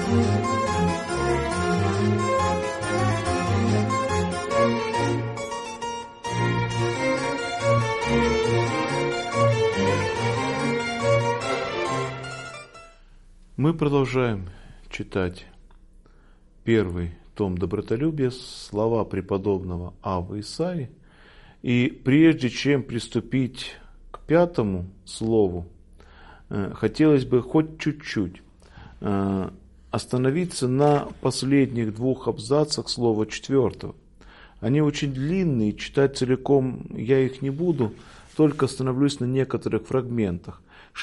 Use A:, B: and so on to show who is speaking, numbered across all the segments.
A: Мы продолжаем читать первый том «Добротолюбие», слова преподобного Аввы Исаии. И прежде чем приступить к пятому слову, хотелось бы хоть чуть-чуть остановиться на последних двух абзацах слова четвертого. Они очень длинные, читать целиком я их не буду, только остановлюсь на некоторых фрагментах.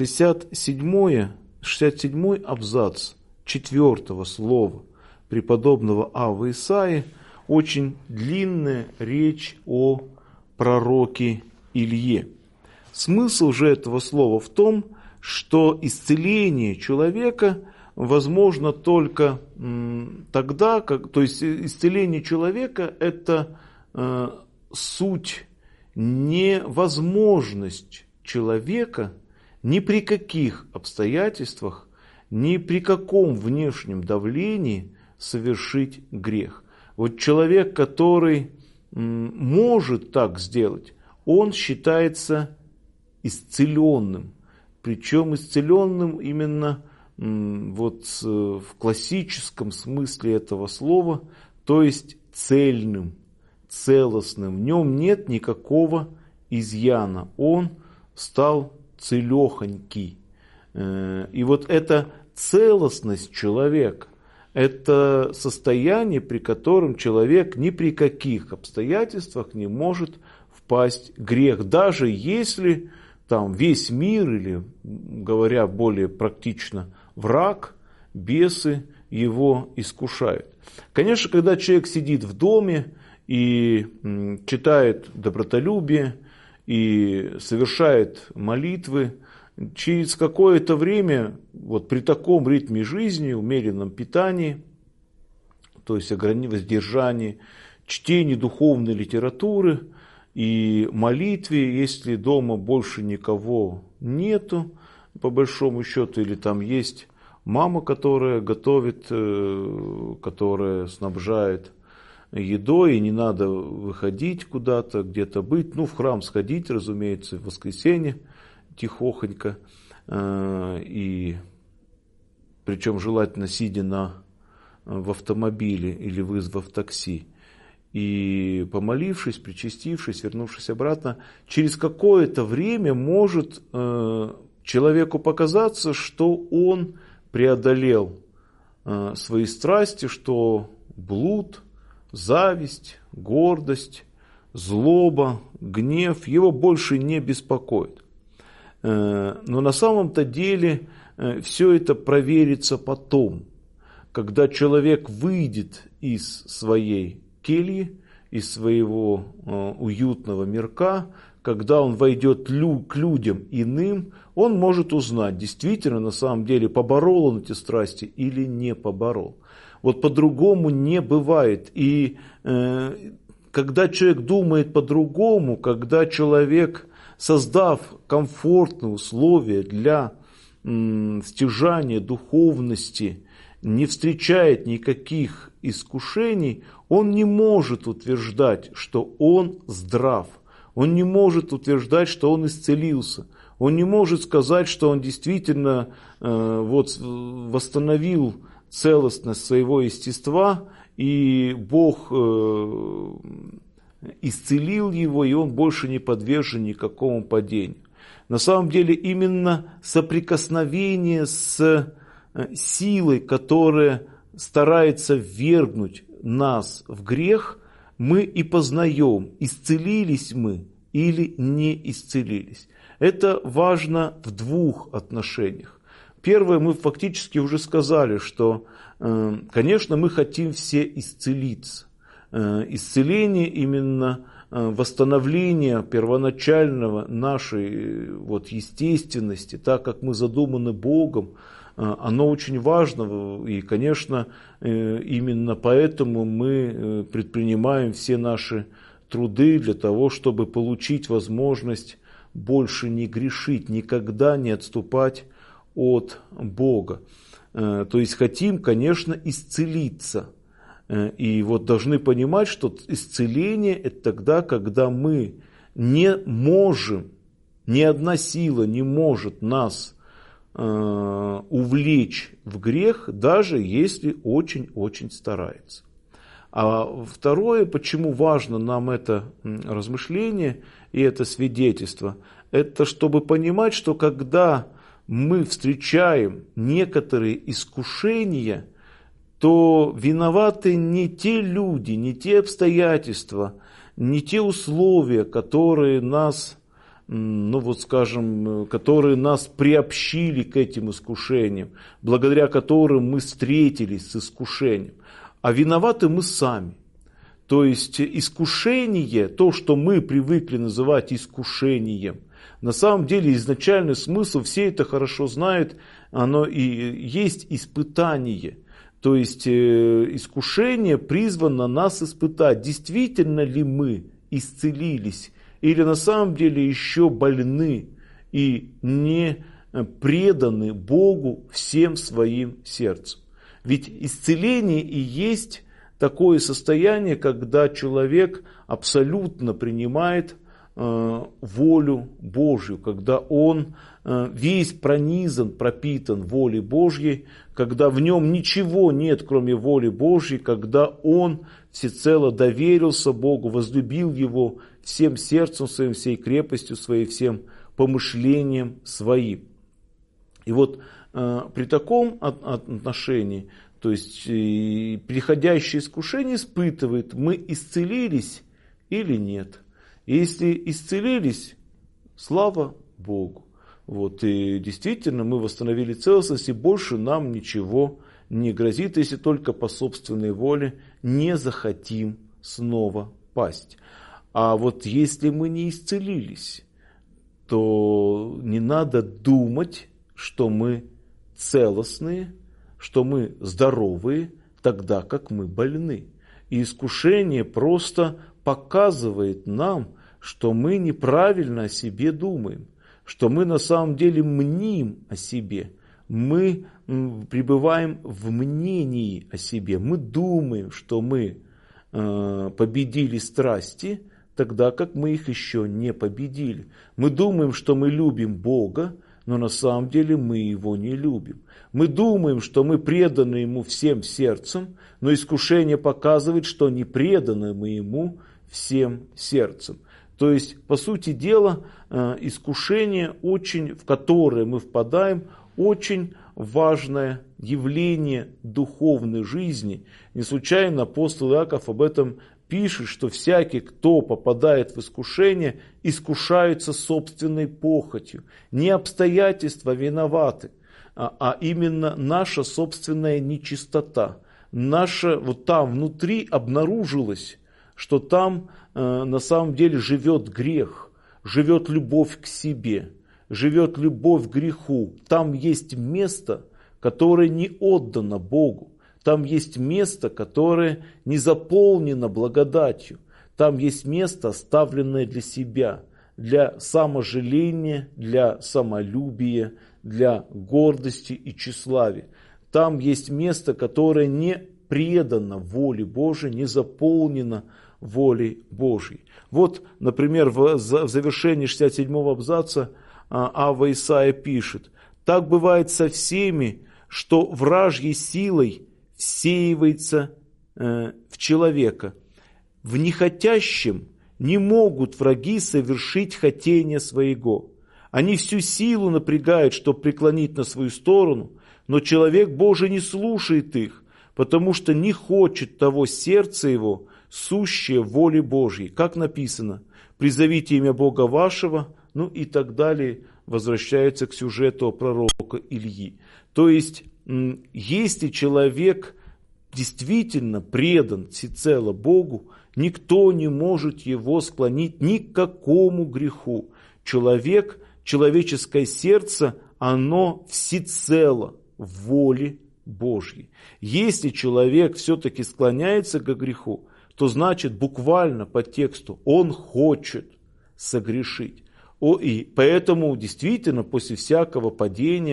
A: 67-й абзац четвертого слова преподобного Аввы Исаии очень длинная речь о пророке Илье. Смысл же этого слова в том, что исцеление человека возможно только тогда, то есть исцеление человека – это суть, невозможность человека ни при каких обстоятельствах, ни при каком внешнем давлении совершить грех. Вот человек, который может так сделать, он считается исцеленным. Причем исцеленным именно вот в классическом смысле этого слова, то есть цельным, целостным. В нем нет никакого изъяна. Он стал целехонький. И вот эта целостность человека, это состояние, при котором человек ни при каких обстоятельствах не может впасть в грех, даже если там весь мир, или, говоря более практично, враг, бесы его искушают. Конечно, когда человек сидит в доме и читает добротолюбие, и совершает молитвы, через какое-то время, вот при таком ритме жизни, умеренном питании, то есть воздержании, чтении духовной литературы и молитве, если дома больше никого нету, по большому счету, или там есть мама, которая готовит, которая снабжает едой, и не надо выходить куда-то, где-то быть, в храм сходить, разумеется, в воскресенье, тихохонько, и причем желательно сидя в автомобиле или вызвав такси, и помолившись, причастившись, вернувшись обратно, через какое-то время может человеку показаться, что он преодолел свои страсти, что блуд, зависть, гордость, злоба, гнев его больше не беспокоит. Но на самом-то деле все это проверится потом, когда человек выйдет из своей кельи, из своего уютного мирка, когда он войдет к людям иным, он может узнать, действительно, на самом деле, поборол он эти страсти или не поборол. Вот по-другому не бывает. И когда человек думает по-другому, когда человек, создав комфортные условия для стяжания духовности, не встречает никаких искушений, он не может утверждать, что он здрав. Он не может утверждать, что он исцелился. Он не может сказать, что он действительно восстановил целостность своего естества, и Бог исцелил его, и он больше не подвержен никакому падению. На самом деле именно соприкосновение с силой, которая старается ввергнуть нас в грех, мы и познаем, исцелились мы или не исцелились. Это важно в двух отношениях. Первое, мы фактически уже сказали, что, конечно, мы хотим все исцелиться. Исцеление именно восстановление первоначального нашей естественности, так как мы задуманы Богом, оно очень важно. И, конечно, именно поэтому мы предпринимаем все наши труды для того, чтобы получить возможность больше не грешить, никогда не отступать от Бога. То есть хотим, конечно, исцелиться. И вот должны понимать, что исцеление – это тогда, когда мы не можем, ни одна сила не может нас увлечь в грех, даже если очень-очень старается. А второе, почему важно нам это размышление и это свидетельство, это чтобы понимать, что когда мы встречаем некоторые искушения, то виноваты не те люди, не те обстоятельства, не те условия, которые нас, которые нас приобщили к этим искушениям, благодаря которым мы встретились с искушением. А виноваты мы сами. То есть искушение, то, что мы привыкли называть искушением, на самом деле изначальный смысл, все это хорошо знают, оно и есть испытание. То есть искушение призвано нас испытать, действительно ли мы исцелились, или на самом деле еще больны и не преданы Богу всем своим сердцем. Ведь исцеление и есть такое состояние, когда человек абсолютно принимает волю Божью, когда он весь пронизан, пропитан волей Божьей, когда в нем ничего нет, кроме воли Божьей, когда он всецело доверился Богу, возлюбил Его всем сердцем своим, всей крепостью своей, всем помышлением своим. И вот при таком отношении, то есть приходящее искушение испытывает, мы исцелились или нет. Если исцелились, слава Богу. Вот, и действительно мы восстановили целостность, и больше нам ничего не грозит, если только по собственной воле не захотим снова пасть. А вот если мы не исцелились, то не надо думать, что мы целостные, что мы здоровые, тогда как мы больны. И искушение просто показывает нам, что мы неправильно о себе думаем, что мы на самом деле мним о себе. Мы пребываем в мнении о себе. Мы думаем, что мы победили страсти, тогда как мы их еще не победили. Мы думаем, что мы любим Бога, но на самом деле мы Его не любим. Мы думаем, что мы преданы Ему всем сердцем, но искушение показывает, что не преданы мы Ему всем сердцем. То есть, по сути дела, искушение, в которое мы впадаем, очень важное явление духовной жизни. Не случайно апостол Иаков об этом пишет, что всякий, кто попадает в искушение, искушается собственной похотью. Не обстоятельства виноваты, а именно наша собственная нечистота. Наша, вот там внутри обнаружилось, что там на самом деле живет грех, живет любовь к себе, живет любовь к греху. Там есть место, которое не отдано Богу. Там есть место, которое не заполнено благодатью. Там есть место, оставленное для себя, для саможаления, для самолюбия, для гордости и тщеславия. Там есть место, которое не предано воле Божией, не заполнено волей Божьей. Вот, например, в завершении 67-го абзаца Авва Исаия пишет: «Так бывает со всеми, что вражьей силой всеивается в человека. В нехотящем не могут враги совершить хотения своего. Они всю силу напрягают, чтобы преклонить на свою сторону, но человек Божий не слушает их, потому что не хочет того сердце его, сущее воле Божьей». Как написано: «Призовите имя Бога вашего», ну и так далее, возвращается к сюжету о пророка Ильи. То есть, если человек действительно предан всецело Богу, никто не может его склонить ни к какому греху. Человеческое сердце, оно всецело в воле Божьей. Если человек все-таки склоняется к греху, то значит буквально по тексту он хочет согрешить. И поэтому действительно после всякого падения,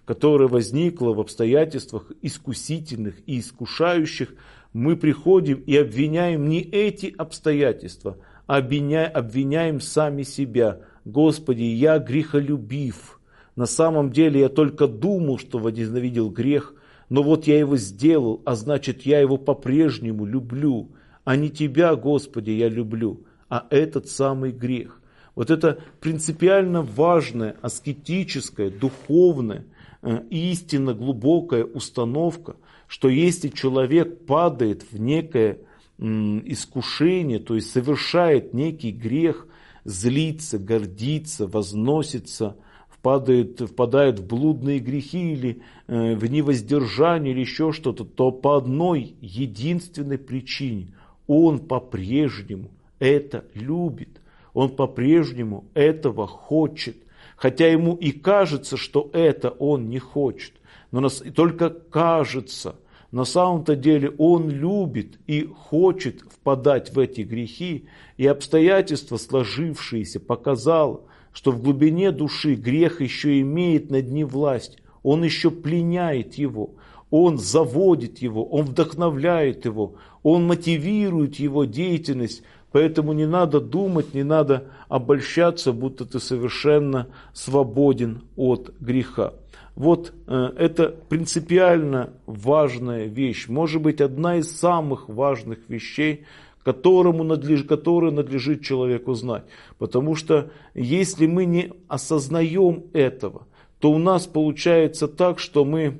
A: которое возникло в обстоятельствах искусительных и искушающих, мы приходим и обвиняем не эти обстоятельства, а обвиняем сами себя. Господи, я грехолюбив. На самом деле я только думал, что возненавидел грех, но вот я его сделал, а значит я его по-прежнему люблю. А не Тебя, Господи, я люблю, а этот самый грех. Вот это принципиально важная, аскетическая, духовная, истинно глубокая установка, что если человек падает в некое искушение, то есть совершает некий грех, злится, гордится, возносится, впадает в блудные грехи или в невоздержание или еще что-то, то по одной единственной причине он по-прежнему это любит, он по-прежнему этого хочет, хотя ему и кажется, что это он не хочет, но только кажется. На самом-то деле он любит и хочет впадать в эти грехи, и обстоятельства, сложившиеся, показало, что в глубине души грех еще имеет над ним власть, он еще пленяет его, он заводит его, он вдохновляет его, он мотивирует его деятельность, поэтому не надо думать, не надо обольщаться, будто ты совершенно свободен от греха. Вот это принципиально важная вещь, может быть одна из самых важных вещей, которую надлежит человеку знать. Потому что если мы не осознаем этого, то у нас получается так, что мы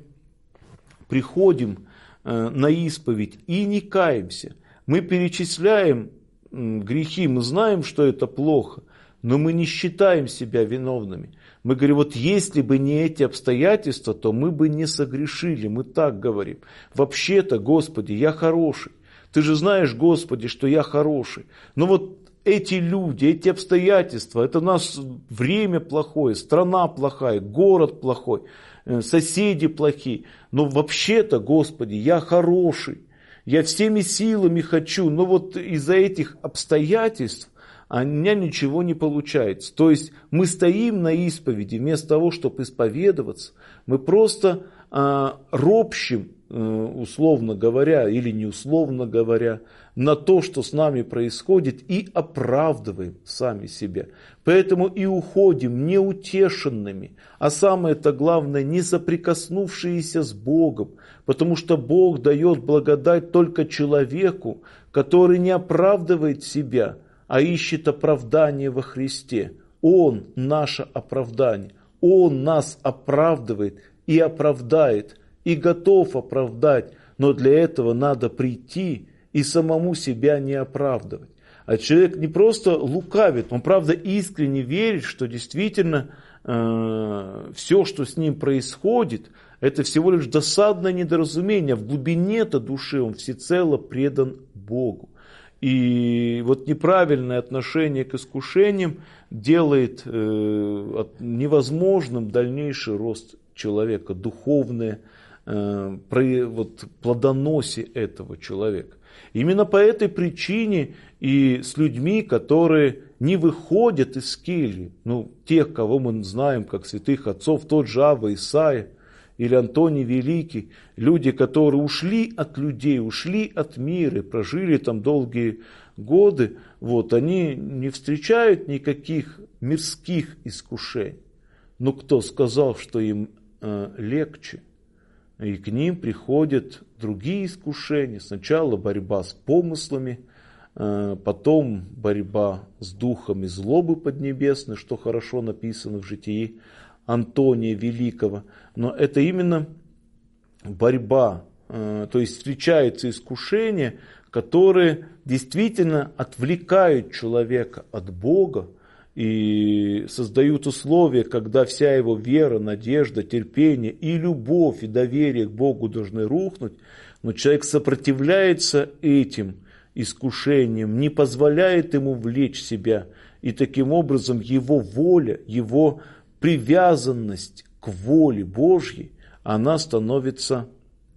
A: приходим на исповедь и не каемся. Мы перечисляем грехи, мы знаем, что это плохо, но мы не считаем себя виновными. Мы говорим, вот если бы не эти обстоятельства, то мы бы не согрешили. Мы так говорим. Вообще-то, Господи, я хороший. Ты же знаешь, Господи, что я хороший. Но вот эти люди, эти обстоятельства, это у нас время плохое, страна плохая, город плохой, соседи плохие. Но вообще-то, Господи, я хороший. Я всеми силами хочу. Но вот из-за этих обстоятельств у меня ничего не получается. То есть мы стоим на исповеди, вместо того, чтобы исповедоваться, мы просто ропщим, условно говоря, или не условно говоря, на то, что с нами происходит, и оправдываем сами себя. Поэтому и уходим неутешенными, а самое-то главное, не соприкоснувшиеся с Богом, потому что Бог дает благодать только человеку, который не оправдывает себя, а ищет оправдание во Христе. Он наше оправдание. Он нас оправдывает и оправдает, и готов оправдать. Но для этого надо прийти и самому себя не оправдывать. А человек не просто лукавит, он правда искренне верит, что действительно все, что с ним происходит, это всего лишь досадное недоразумение. В глубине-то души он всецело предан Богу. И вот неправильное отношение к искушениям делает невозможным дальнейший рост человека, духовное плодоносие этого человека. Именно по этой причине и с людьми, которые не выходят из кельи, тех, кого мы знаем как святых отцов, тот же Авва Исаия или Антоний Великий, люди, которые ушли от людей, ушли от мира, прожили там долгие годы, они не встречают никаких мирских искушений. Но кто сказал, что им легче? И к ним приходят другие искушения. Сначала борьба с помыслами, потом борьба с духами злобы поднебесной, что хорошо написано в житии Антония Великого. Но это именно борьба, то есть встречаются искушения, которые действительно отвлекают человека от Бога и создают условия, когда вся его вера, надежда, терпение и любовь, и доверие к Богу должны рухнуть, но человек сопротивляется этим искушениям, не позволяет ему влечь себя, и таким образом его воля, его привязанность к воле Божьей, она становится,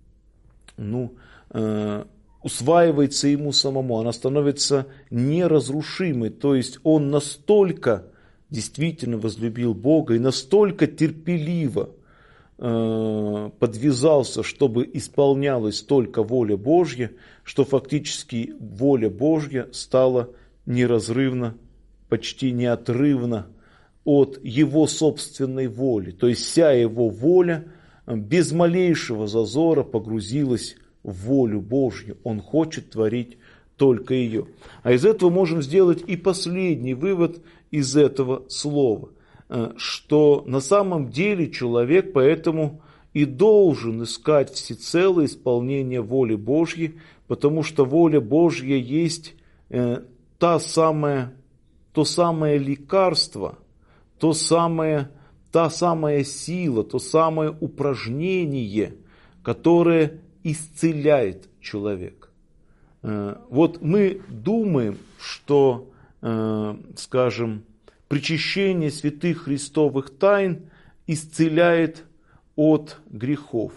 A: усваивается ему самому, она становится неразрушимой. То есть он настолько действительно возлюбил Бога и настолько терпеливо подвязался, чтобы исполнялась только воля Божья, что фактически воля Божья стала неразрывно, почти неотрывно от его собственной воли. То есть вся его воля без малейшего зазора погрузилась в волю Божью. Он хочет творить только ее. А из этого можем сделать и последний вывод из этого слова, что на самом деле человек поэтому и должен искать всецело исполнение воли Божьей, потому что воля Божья есть то самое лекарство, та самая сила, то самое упражнение, которое исцеляет человека. Вот мы думаем, что, скажем, причащение святых христовых тайн исцеляет от грехов.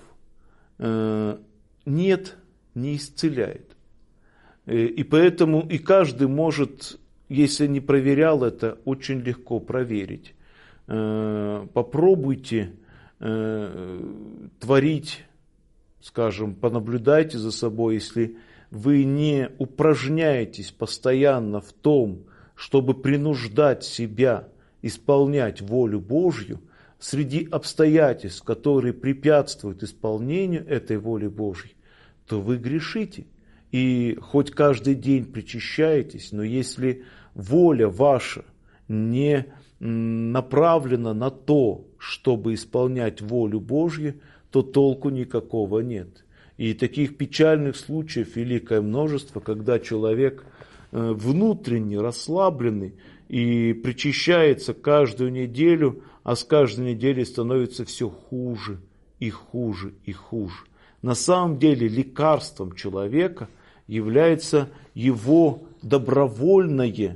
A: Нет, не исцеляет. И поэтому и каждый может, если не проверял это, очень легко проверить. Попробуйте творить, скажем, понаблюдайте за собой, если вы не упражняетесь постоянно в том, чтобы принуждать себя исполнять волю Божью, среди обстоятельств, которые препятствуют исполнению этой воли Божьей, то вы грешите. И хоть каждый день причащаетесь, но если воля ваша не направлена на то, чтобы исполнять волю Божью, то толку никакого нет. И таких печальных случаев великое множество, когда человек внутренне расслабленный и причащается каждую неделю, а с каждой неделей становится все хуже и хуже и хуже. На самом деле лекарством человека является его добровольное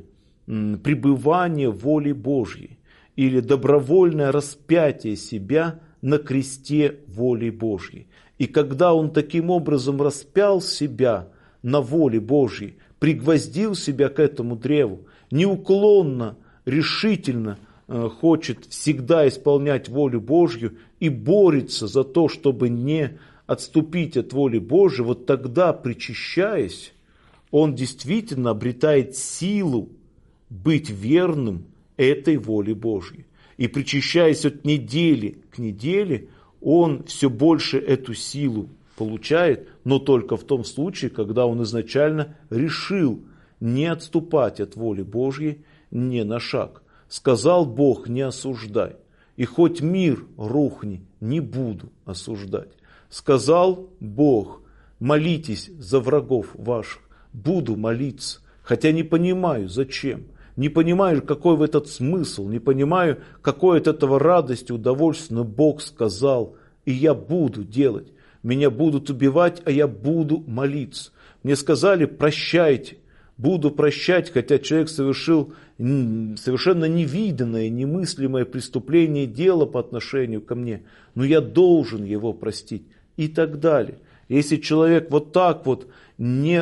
A: пребывание в воле Божьей или добровольное распятие себя на кресте воли Божьей. И когда он таким образом распял себя на воле Божьей, пригвоздил себя к этому древу, неуклонно, решительно хочет всегда исполнять волю Божью и борется за то, чтобы не отступить от воли Божьей, вот тогда, причащаясь, он действительно обретает силу быть верным этой воле Божьей. И причащаясь от недели к неделе, он все больше эту силу получает, но только в том случае, когда он изначально решил не отступать от воли Божьей ни на шаг. Сказал Бог: не осуждай. И хоть мир рухни, не буду осуждать. Сказал Бог: молитесь за врагов ваших. Буду молиться, хотя не понимаю, зачем. Не понимаю, какой в этот смысл, не понимаю, какой от этого радость и удовольствие, но Бог сказал, и я буду делать. Меня будут убивать, а я буду молиться. Мне сказали: прощайте. Буду прощать, хотя человек совершил совершенно невиданное, немыслимое преступление, дело по отношению ко мне, но я должен его простить и так далее. Если человек вот так вот, не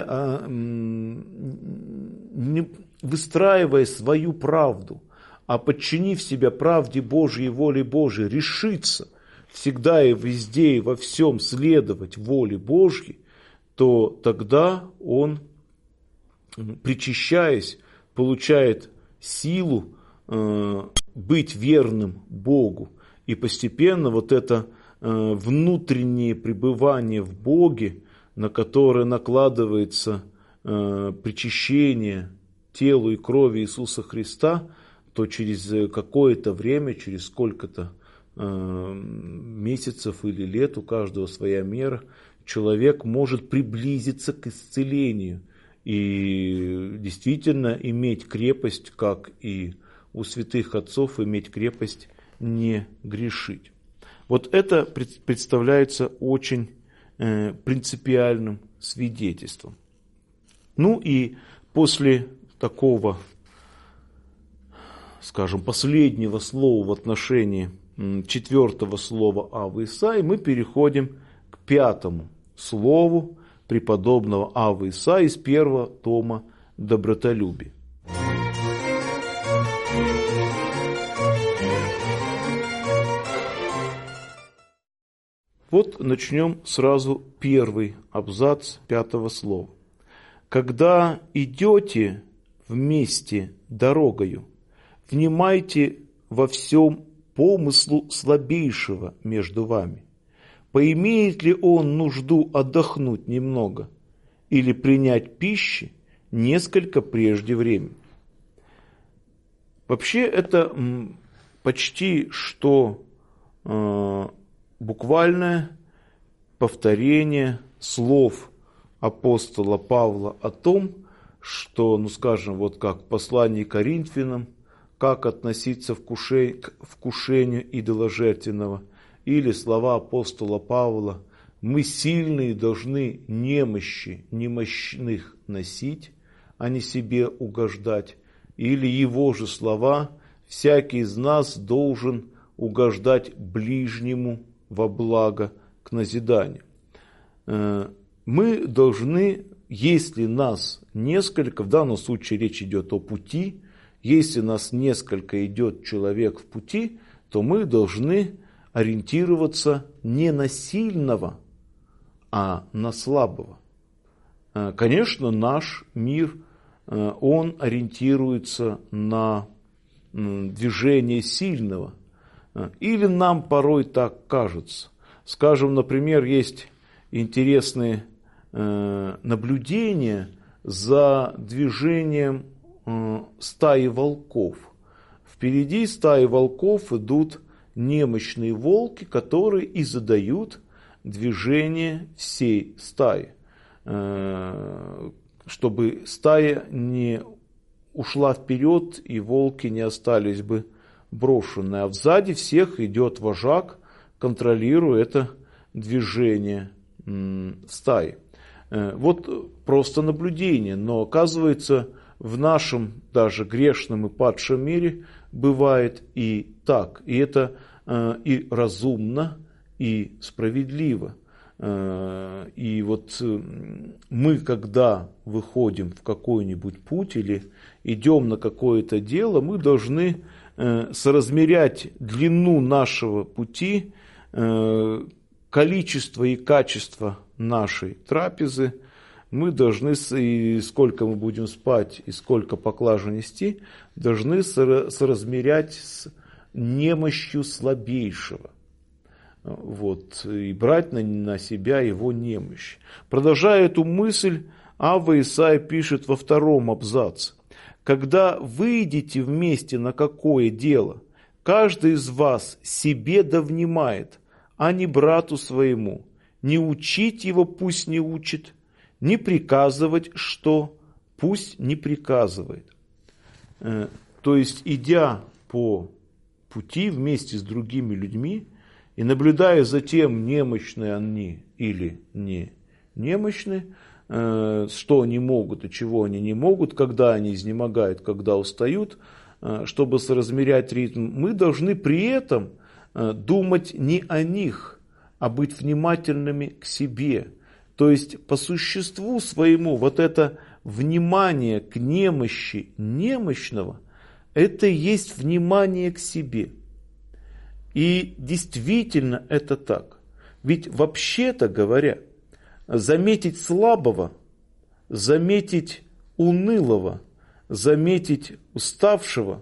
A: выстраивая свою правду, а подчинив себя правде Божьей и воле Божьей, решится всегда и везде и во всем следовать воле Божьей, то тогда он, причащаясь, получает силу быть верным Богу. И постепенно вот это внутреннее пребывание в Боге, на которое накладывается причащение телу и крови Иисуса Христа, то через какое-то время, через сколько-то месяцев или лет, у каждого своя мера, человек может приблизиться к исцелению и действительно иметь крепость, как и у святых отцов, иметь крепость не грешить. Вот это представляется очень принципиальным свидетельством. Ну и после такого, скажем, последнего слова в отношении четвертого слова Аввы Исаии мы переходим к пятому слову преподобного Аввы Исаии из первого тома «Добротолюбие». Вот начнем сразу первый абзац 5 слова. «Когда идете вместе дорогою, внимайте во всем помыслу слабейшего между вами. Поимеет ли он нужду отдохнуть немного или принять пищи несколько прежде времени?» Вообще это почти что буквальное повторение слов апостола Павла о том, что, скажем, вот как в послании к Коринфянам, как относиться к вкушению идоложертвенного, или слова апостола Павла: «Мы сильные должны немощных носить, а не себе угождать», или его же слова: «Всякий из нас должен угождать ближнему во благо к назиданию». Мы должны, если нас несколько, в данном случае речь идет о пути, если нас несколько идет человек в пути, то мы должны ориентироваться не на сильного, а на слабого. Конечно, наш мир, он ориентируется на движение сильного. Или нам порой так кажется. Скажем, например, есть интересные наблюдения за движением стаи волков. Впереди стаи волков идут немощные волки, которые и задают движение всей стаи, чтобы стая не ушла вперед и волки не остались бы брошенные. А сзади всех идет вожак, контролируя это движение стаи. Вот просто наблюдение, но оказывается, в нашем даже грешном и падшем мире бывает и так. И это и разумно, и справедливо. И вот мы, когда выходим в какой-нибудь путь или идем на какое-то дело, мы должны соразмерять длину нашего пути, количество и качество нашей трапезы. Мы должны, и сколько мы будем спать, и сколько поклажу нести, должны соразмерять с немощью слабейшего. Вот, и брать на себя его немощь. Продолжая эту мысль, Авва Исаия пишет во 2 абзаце: «Когда выйдете вместе на какое дело, каждый из вас себе да внимает, а не брату своему, не учить его, пусть не учит, не приказывать, что пусть не приказывает». То есть, идя по пути вместе с другими людьми и наблюдая за тем, немощны они или не немощны, что они могут и чего они не могут, когда они изнемогают, когда устают, чтобы соразмерять ритм, мы должны при этом думать не о них, а быть внимательными к себе. То есть по существу своему вот это внимание к немощи немощного, это и есть внимание к себе. И действительно это так. Ведь вообще-то говоря, заметить слабого, заметить унылого, заметить уставшего,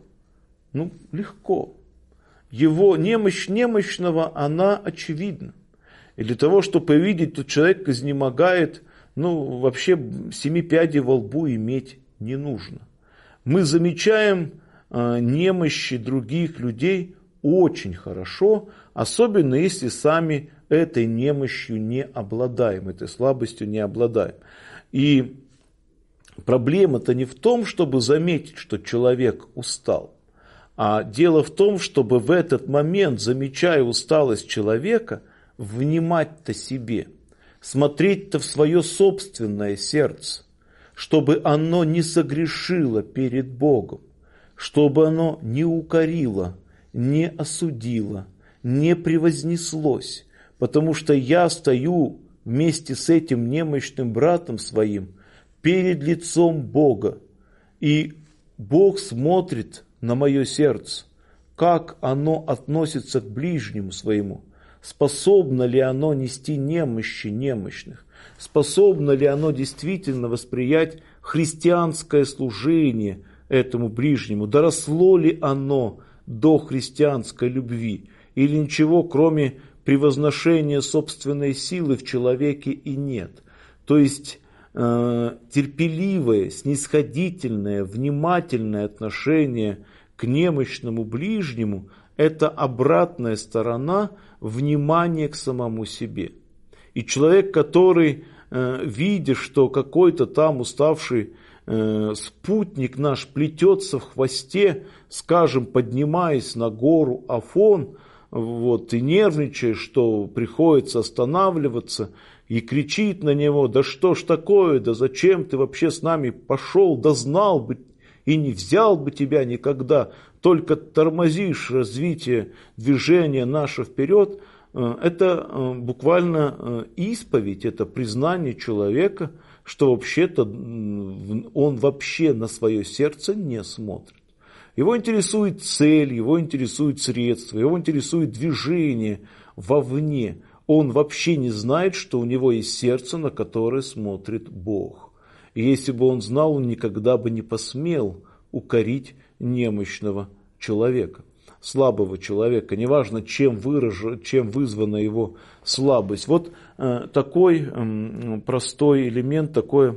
A: легко. Его немощь немощного, она очевидна. И для того, чтобы увидеть, что человек изнемогает, вообще 7 пядей во лбу иметь не нужно. Мы замечаем немощи других людей очень хорошо, особенно если сами этой немощью не обладаем, этой слабостью не обладаем. И проблема-то не в том, чтобы заметить, что человек устал, а дело в том, чтобы в этот момент, замечая усталость человека, внимать-то себе, смотреть-то в свое собственное сердце, чтобы оно не согрешило перед Богом, чтобы оно не укорило, не осудило, не превознеслось, потому что я стою вместе с этим немощным братом своим перед лицом Бога, и Бог смотрит на мое сердце, как оно относится к ближнему своему, способно ли оно нести немощи немощных, способно ли оно действительно восприять христианское служение этому ближнему, доросло ли оно до христианской любви, или ничего, кроме превозношения собственной силы в человеке и нет. То есть терпеливое, снисходительное, внимательное отношение к немощному ближнему – это обратная сторона внимания к самому себе. И человек, который, видя, что какой-то там уставший спутник наш плетется в хвосте, скажем, поднимаясь на гору Афон, вот, и нервничая, что приходится останавливаться, и кричит на него: да что ж такое, да зачем ты вообще с нами пошел, да знал бы и не взял бы тебя никогда, только тормозишь развитие движения наше вперед. Это буквально исповедь, это признание человека, что вообще-то он вообще на свое сердце не смотрит. Его интересует цель, его интересует средства, его интересует движение вовне. Он вообще не знает, что у него есть сердце, на которое смотрит Бог. И если бы он знал, он никогда бы не посмел укорить немощного человека, слабого человека, неважно, чем вызвана его слабость. Вот такой простой элемент, такое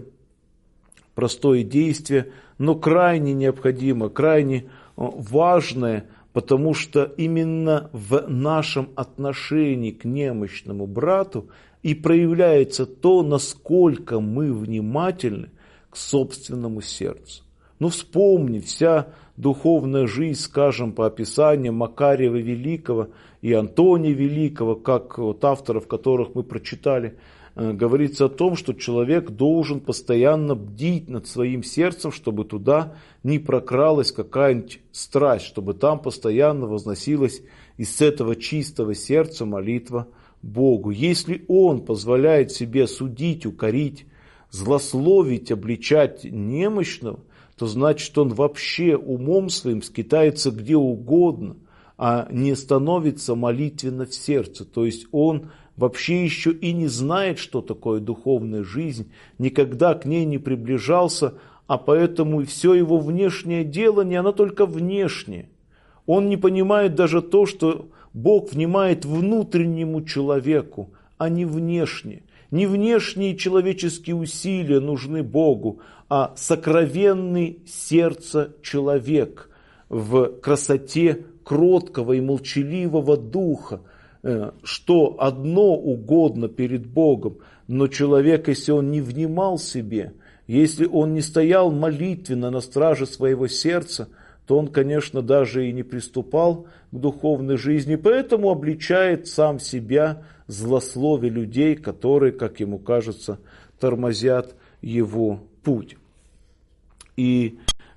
A: простое действие, но крайне необходимо, крайне важное, потому что именно в нашем отношении к немощному брату и проявляется то, насколько мы внимательны к собственному сердцу. Ну, вспомни, вся духовная жизнь, скажем, по описаниям Макария Великого и Антония Великого, как вот авторов, которых мы прочитали, говорится о том, что человек должен постоянно бдить над своим сердцем, чтобы туда не прокралась какая-нибудь страсть, чтобы там постоянно возносилась из этого чистого сердца молитва Богу. Если он позволяет себе судить, укорить, злословить, обличать немощного, то значит, он вообще умом своим скитается где угодно, а не становится молитвенно в сердце. То есть он вообще еще и не знает, что такое духовная жизнь, никогда к ней не приближался, а поэтому и все его внешнее делание, оно только внешнее. Он не понимает даже то, что Бог внимает внутреннему человеку, а не внешне. Не внешние человеческие усилия нужны Богу, а сокровенный сердце человек в красоте кроткого и молчаливого духа, что одно угодно перед Богом, но человек, если он не внимал себе, если он не стоял молитвенно на страже своего сердца, то он, конечно, даже и не приступал к духовной жизни, поэтому обличает сам себя злословие людей, которые, как ему кажется, тормозят его путь. И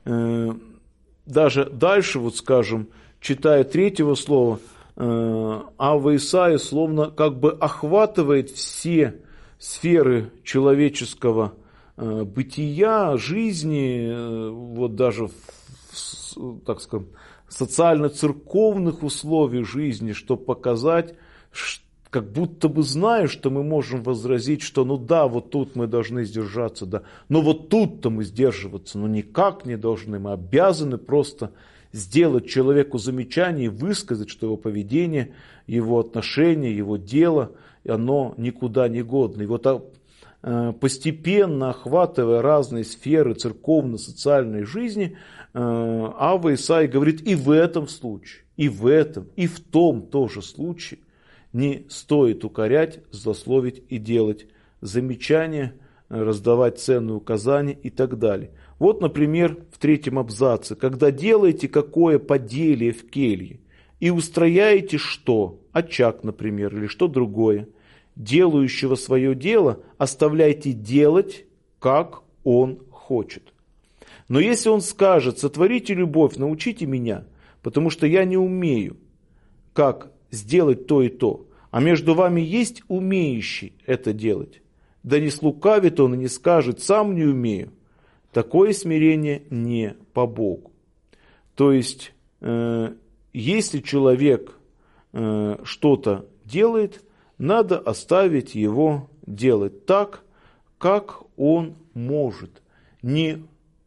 A: даже дальше, вот скажем, читая 3 слова, Авва Исаия словно как бы охватывает все сферы человеческого бытия, жизни, вот даже в, так скажем, социально-церковных условиях жизни, чтобы показать, как будто бы зная, что мы можем возразить, что ну да, вот тут мы должны сдержаться, да, но вот тут-то мы сдерживаться, ну никак не должны, мы обязаны просто сделать человеку замечание и высказать, что его поведение, его отношение, его дело, оно никуда не годно. И вот постепенно охватывая разные сферы церковно-социальной жизни, Авва Исаия говорит, и в этом случае, и в этом, и в том тоже случае не стоит укорять, злословить и делать замечания, раздавать ценные указания и так далее. Вот, например, в 3 абзаце. Когда делаете какое поделие в келье и устрояете что, очаг, например, или что другое, делающего свое дело оставляйте делать, как он хочет. Но если он скажет, сотворите любовь, научите меня, потому что я не умею, как сделать то и то, а между вами есть умеющий это делать, да не слукавит он и не скажет, сам не умею, такое смирение не по Богу. То есть, если человек что-то делает, надо оставить его делать так, как он может, не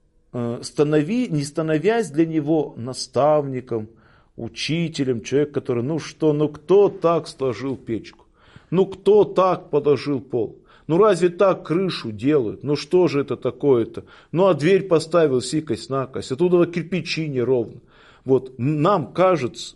A: становясь для него наставником, учителем, человек, который, кто так сложил печку? Кто так положил пол? Разве так крышу делают? Что же это такое-то? А дверь поставил сикость-накость, оттуда кирпичи неровно. Нам кажется,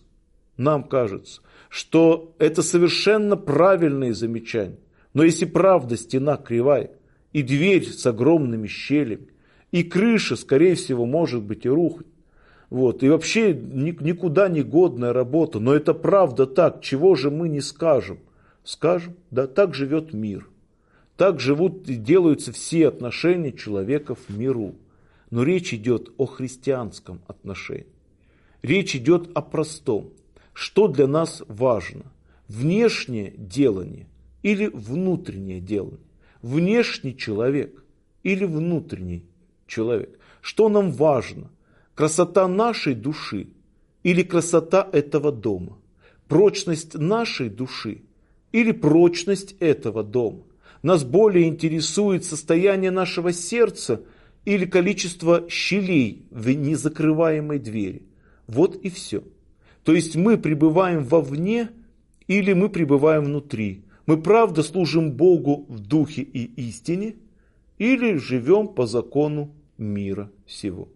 A: что это совершенно правильные замечания. Но если правда стена кривая, и дверь с огромными щелями, и крыша, скорее всего, может быть и рухнет. И вообще никуда не годная работа. Но это правда так. Чего же мы не скажем? Скажем, да, так живет мир. Так живут и делаются все отношения человека в миру. Но речь идет о христианском отношении. Речь идет о простом. Что для нас важно? Внешнее делание или внутреннее делание? Внешний человек или внутренний человек? Что нам важно? Красота нашей души или красота этого дома? Прочность нашей души или прочность этого дома? Нас более интересует состояние нашего сердца или количество щелей в незакрываемой двери. И все. То есть мы пребываем вовне или мы пребываем внутри. Мы правда служим Богу в духе и истине или живем по закону мира сего.